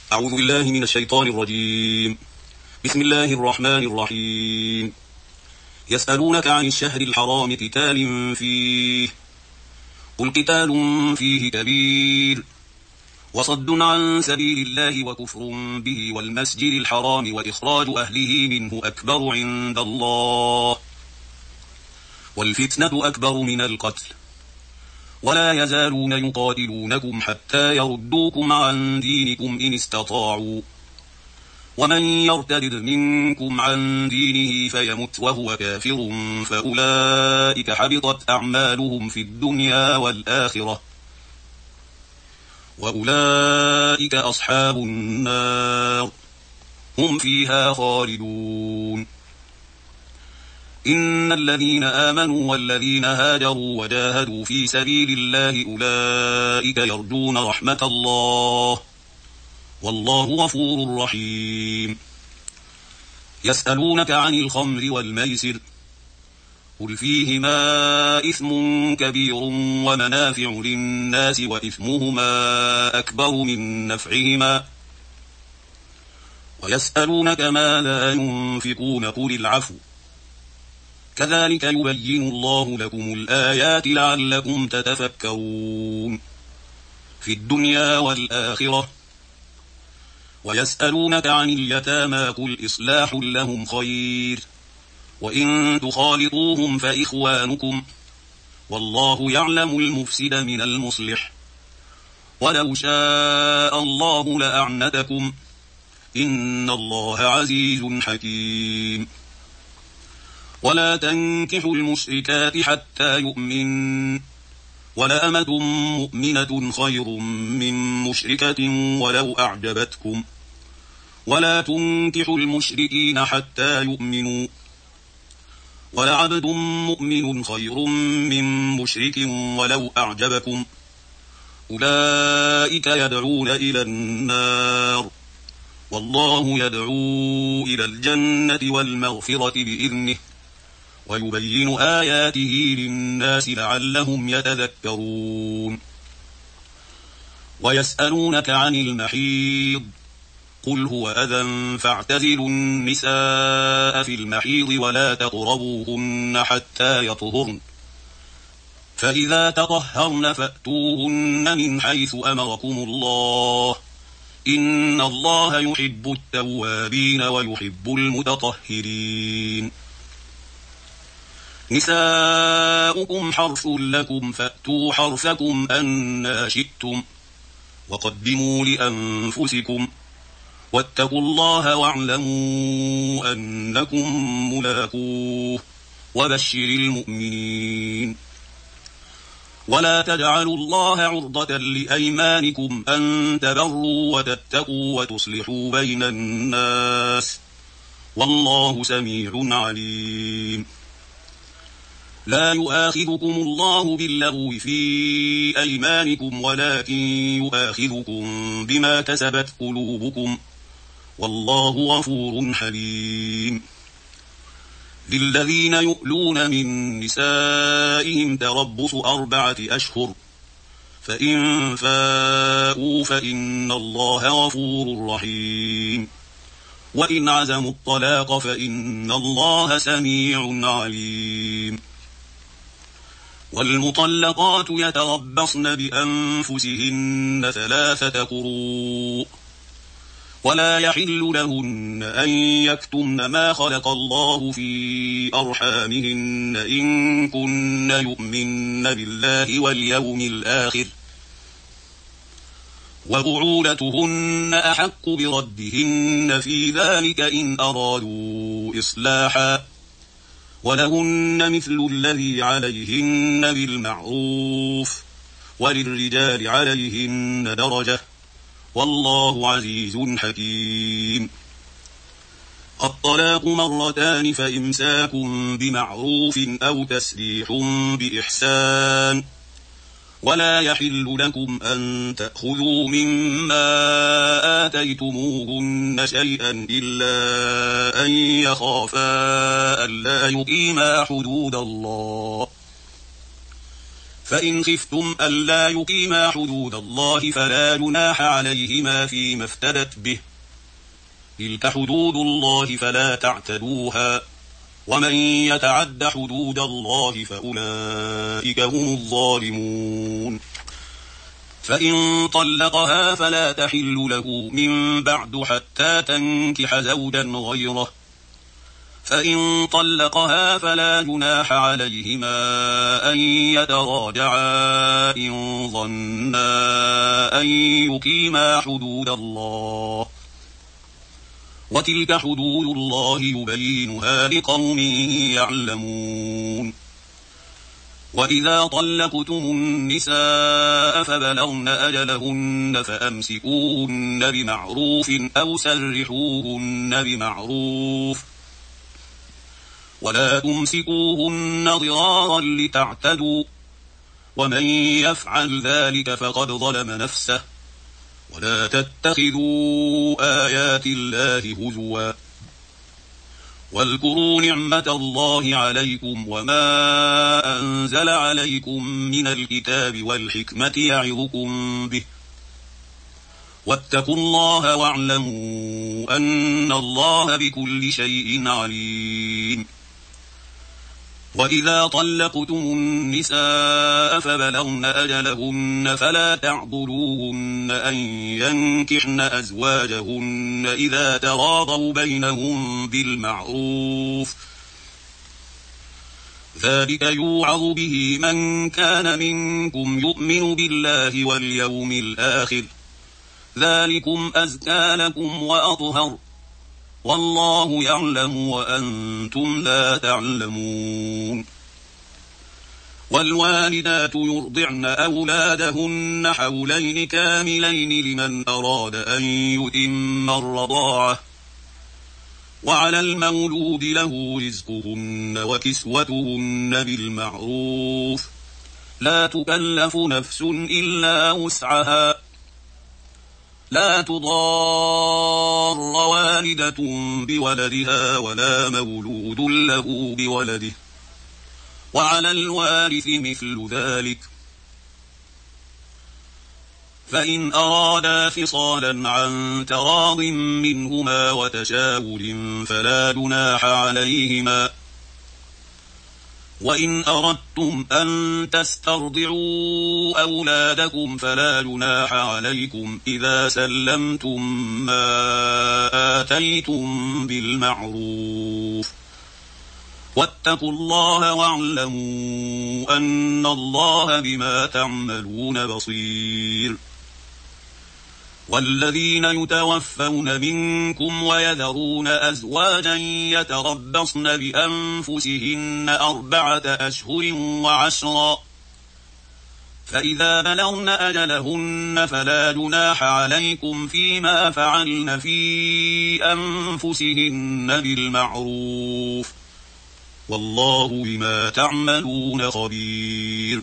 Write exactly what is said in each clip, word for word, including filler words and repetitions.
أعوذ بالله من الشيطان الرجيم. بسم الله الرحمن الرحيم. يسألونك عن الشهر الحرام قتال فيه قل قتال فيه كبير وصد عن سبيل الله وكفر به والمسجد الحرام وإخراج أهله منه أكبر عند الله والفتنة أكبر من القتل ولا يزالون يقاتلونكم حتى يردوكم عن دينكم إن استطاعوا ومن يرتد منكم عن دينه فيمت وهو كافر فأولئك حبطت أعمالهم في الدنيا والآخرة وأولئك أصحاب النار هم فيها خالدون. إن الذين آمنوا والذين هاجروا وجاهدوا في سبيل الله أولئك يرجون رحمة الله والله غفور رحيم. يسألونك عن الخمر والميسر قل فيهما إثم كبير ومنافع للناس وإثمهما أكبر من نفعهما ويسألونك ماذا ينفقون قل العفو كذلك يبين الله لكم الآيات لعلكم تتفكرون في الدنيا والآخرة. ويسألونك عن اليتامى قل إصلاح لهم خير وإن تخالطوهم فإخوانكم والله يعلم المفسد من المصلح ولو شاء الله لأعنتكم إن الله عزيز حكيم. ولا تنكحوا المشركات حتى يؤمن ولأمة مؤمنة خير من مشركة ولو أعجبتكم ولا تنكحوا المشركين حتى يؤمنوا ولعبد مؤمن خير من مشرك ولو أعجبكم أولئك يدعون إلى النار والله يدعو إلى الجنة والمغفرة بإذنه ويبين آياته للناس لعلهم يتذكرون. ويسألونك عن المحيض قل هو أذى فاعتزلوا النساء في المحيض ولا تقربوهن حتى يطهرن فإذا تطهرن فأتوهن من حيث أمركم الله إن الله يحب التوابين ويحب المتطهرين. نساؤكم حرث لكم فأتوا حرثكم أنى شئتم وقدموا لأنفسكم واتقوا الله واعلموا أنكم ملاقوه وبشر المؤمنين. ولا تجعلوا الله عرضة لأيمانكم أن تبروا وتتقوا وتصلحوا بين الناس والله سميع عليم. لا يؤاخذكم الله باللغو في أيمانكم ولكن يؤاخذكم بما كسبت قلوبكم والله غفور حليم. للذين يؤلون من نسائهم تربص أربعة أشهر فإن فاءوا فإن الله غفور رحيم وإن عزموا الطلاق فإن الله سميع عليم. والمطلقات يتربصن بأنفسهن ثلاثة قروء ولا يحل لهن أن يكتمن ما خلق الله في أرحامهن إن كن يؤمن بالله واليوم الآخر وبعولتهن أحق بردهن في ذلك إن أرادوا إصلاحا ولهن مثل الذي عليهن بالمعروف وللرجال عليهن درجة والله عزيز حكيم. الطلاق مرتان فإمساكم بمعروف أو تسريح بإحسان ولا يحل لكم أن تأخذوا مما آتيتموهن شيئا إلا أن يخافا ألا يقيما حدود الله فإن خفتم ألا يقيما حدود الله فلا جناح عليهما فيما افتدت به، تلك حدود الله فلا تعتدوها، ومن يتعد حدود الله فأولئك هم الظالمون. فإن طلقها فلا تحل له من بعد حتى تنكح زوجا غيره، فإن طلقها فلا جناح عليهما أن يتراجعا إن ظنا أن يقيما حدود الله، وتلك حدود الله يبينها لقوم يعلمون. وإذا طلقتم النساء فبلغن أجلهن فأمسكوهن بمعروف أو سرحوهن بمعروف، ولا تمسكوهن ضرارا لتعتدوا، ومن يفعل ذلك فقد ظلم نفسه، ولا تتخذوا آيات الله هزوا، واذكروا نعمة الله عليكم وما أنزل عليكم من الكتاب والحكمة يعظكم به، واتقوا الله واعلموا أن الله بكل شيء عليم. وإذا طلقتم النساء فبلغن أجلهن فلا تعضلوهن أن ينكحن أزواجهن إذا تراضوا بينهم بالمعروف، ذلك يوعظ به من كان منكم يؤمن بالله واليوم الآخر، ذلكم أزكى لكم وأطهر، والله يعلم وأنتم لا تعلمون. والوالدات يرضعن أولادهن حولين كاملين لمن أراد أن يتم الرضاعة، وعلى المولود له رزقهن وكسوتهن بالمعروف، لا تكلف نفس إلا وسعها، لا تضار والدة بولدها ولا مولود له بولده، وعلى الوارث مثل ذلك، فإن أرادا فصالا عن تراض منهما وتشاور فلا جناح عليهما. وإن أردتم أن تسترضعوا أولادكم فلا جناح عليكم إذا سلمتم ما آتيتم بالمعروف، واتقوا الله واعلموا أن الله بما تعملون بصير. والذين يتوفون منكم ويذرون أزواجا يتربصن بأنفسهن أربعة أشهر وعشرا، فإذا بلغن أجلهن فلا جناح عليكم فيما فعلن في أنفسهن بالمعروف، والله بما تعملون خبير.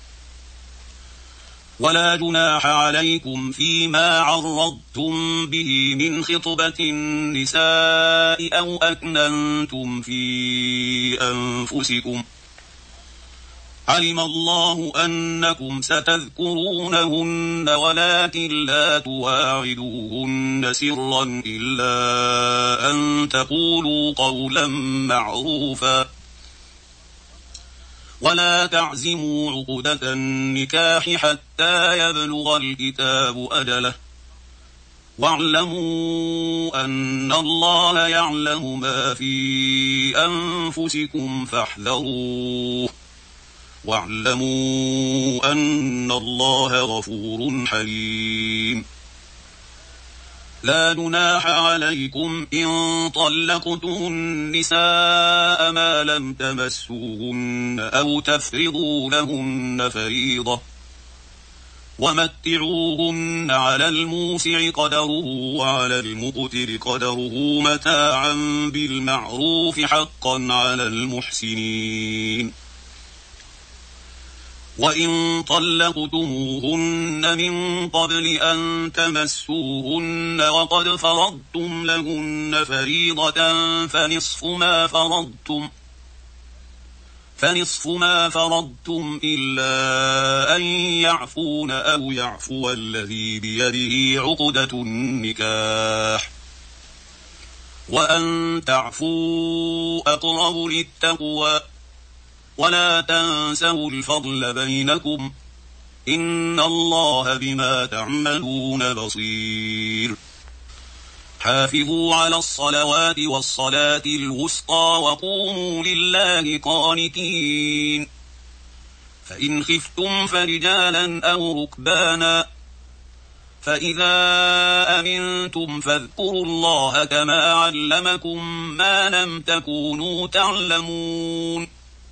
ولا جناح عليكم فيما عرضتم به من خطبة النساء أو أكننتم في أنفسكم، علم الله أنكم ستذكرونهن ولكن لا تواعدوهن سرا إلا أن تقولوا قولا معروفا، ولا تعزموا عقدة النكاح حتى يبلغ الكتاب أجله، واعلموا أن الله يعلم ما في أنفسكم فاحذروه، واعلموا أن الله غفور حليم. لا جناح عليكم إن طلقتم النساء ما لم تمسوهن أو تفرضوا لهن فريضة، ومتعوهن على الموسع قدره وعلى المقتر قدره متاعا بالمعروف حقا على المحسنين. وإن طلقتموهن من قبل أن تمسوهن وقد فرضتم لهن فريضة فنصف ما فرضتم فنصف ما فرضتم إلا أن يعفون أو يعفو الذي بيده عقدة النكاح وأن تعفوا أقرب للتقوى ولا تنسوا الفضل بينكم إن الله بما تعملون بصير. حافظوا على الصلوات والصلاة الوسطى وقوموا لله قانتين. فإن خفتم فرجالا أو ركبانا فإذا أمنتم فاذكروا الله كما علمكم ما لم تكونوا تعلمون.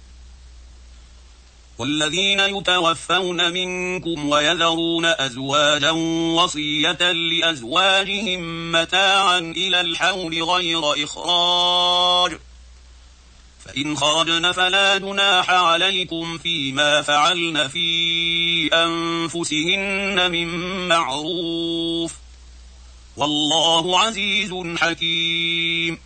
والذين يتوفون منكم ويذرون أزواجا وصية لأزواجهم متاعا إلى الحول غير إخراج فإن خرجن فلا جناح عليكم فيما فعلن في أنفسهن من معروف والله عزيز حكيم.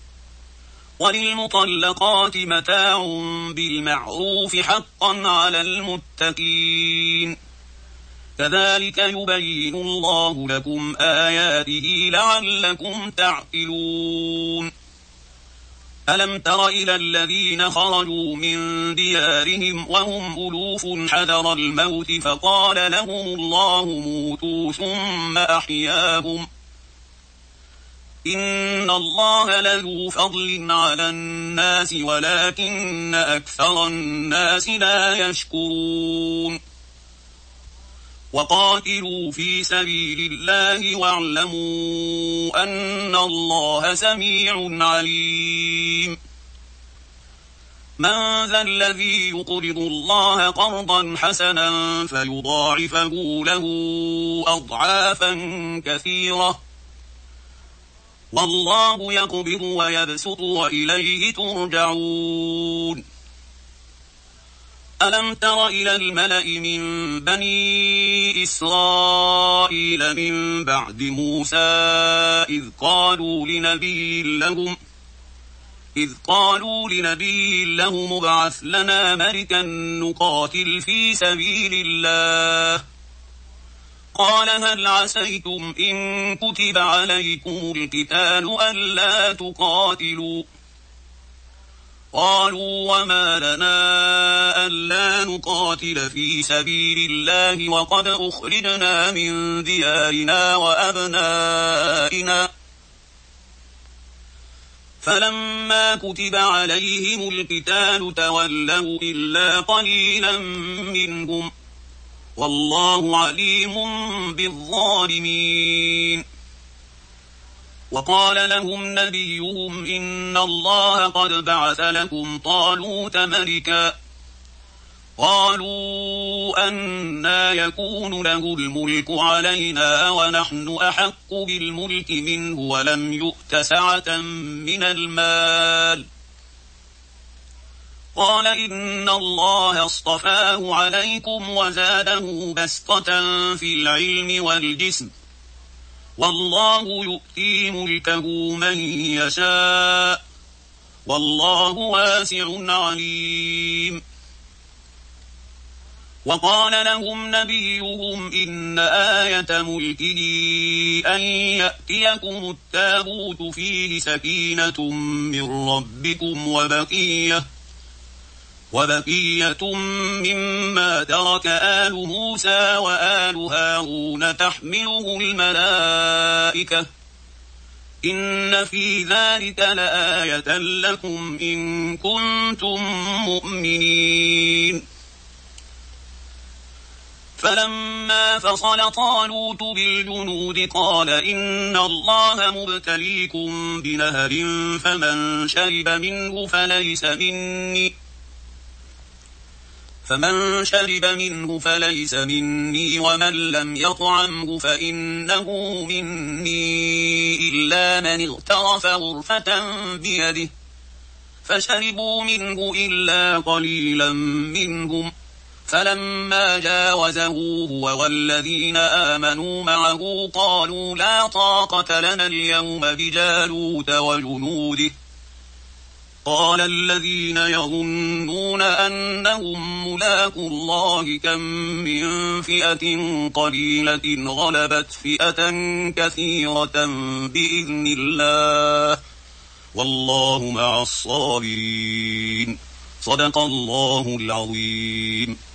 وللمطلقات متاع بالمعروف حقا على المتقين كذلك يبين الله لكم آياته لعلكم تعقلون. ألم تر إلى الذين خرجوا من ديارهم وهم ألوف حذر الموت فقال لهم الله موتوا ثم أحياهم إن الله لذو فضل على الناس ولكن أكثر الناس لا يشكرون. وقاتلوا في سبيل الله واعلموا أن الله سميع عليم. من ذا الذي يقرض الله قرضا حسنا فيضاعفه له أضعافا كثيرة والله يقبض ويبسط وإليه ترجعون. ألم تر إلى الملأ من بني إسرائيل من بعد موسى إذ قالوا لنبي لهم إذ قالوا لنبي لهم ابعث لنا ملكا نقاتل في سبيل الله قال هل عسيتم إن كتب عليكم القتال ألا تقاتلوا قالوا وما لنا ألا نقاتل في سبيل الله وقد أخرجنا من ديارنا وأبنائنا فلما كتب عليهم القتال تولوا إلا قليلا منهم والله عليم بالظالمين. وقال لهم نبيهم إن الله قد بعث لكم طالوت ملكا قالوا أنى يكون له الملك علينا ونحن أحق بالملك منه ولم يؤت سعة من المال قال إن الله اصطفاه عليكم وزاده بسطة في العلم والجسم والله يؤتي ملكه من يشاء والله واسع عليم. وقال لهم نبيهم إن آية ملكه أن يأتيكم التابوت فيه سكينة من ربكم وبقية وبقية مما ترك آل موسى وآل هارون تحمله الملائكة إن في ذلك لآية لكم إن كنتم مؤمنين. فلما فصل طالوت بالجنود قال إن الله مبتليكم بنهر فمن شرب منه فليس مني فمن شرب منه فليس مني ومن لم يطعمه فإنه مني إلا من اغترف غرفة بيده فشربوا منه إلا قليلا منهم فلما جاوزه هو والذين آمنوا معه قالوا لا طاقة لنا اليوم بجالوت وجنوده قال الذين يظنون أنهم ملاقو الله كم من فئة قليلة غلبت فئة كثيرة بإذن الله والله مع الصابرين. صدق الله العظيم.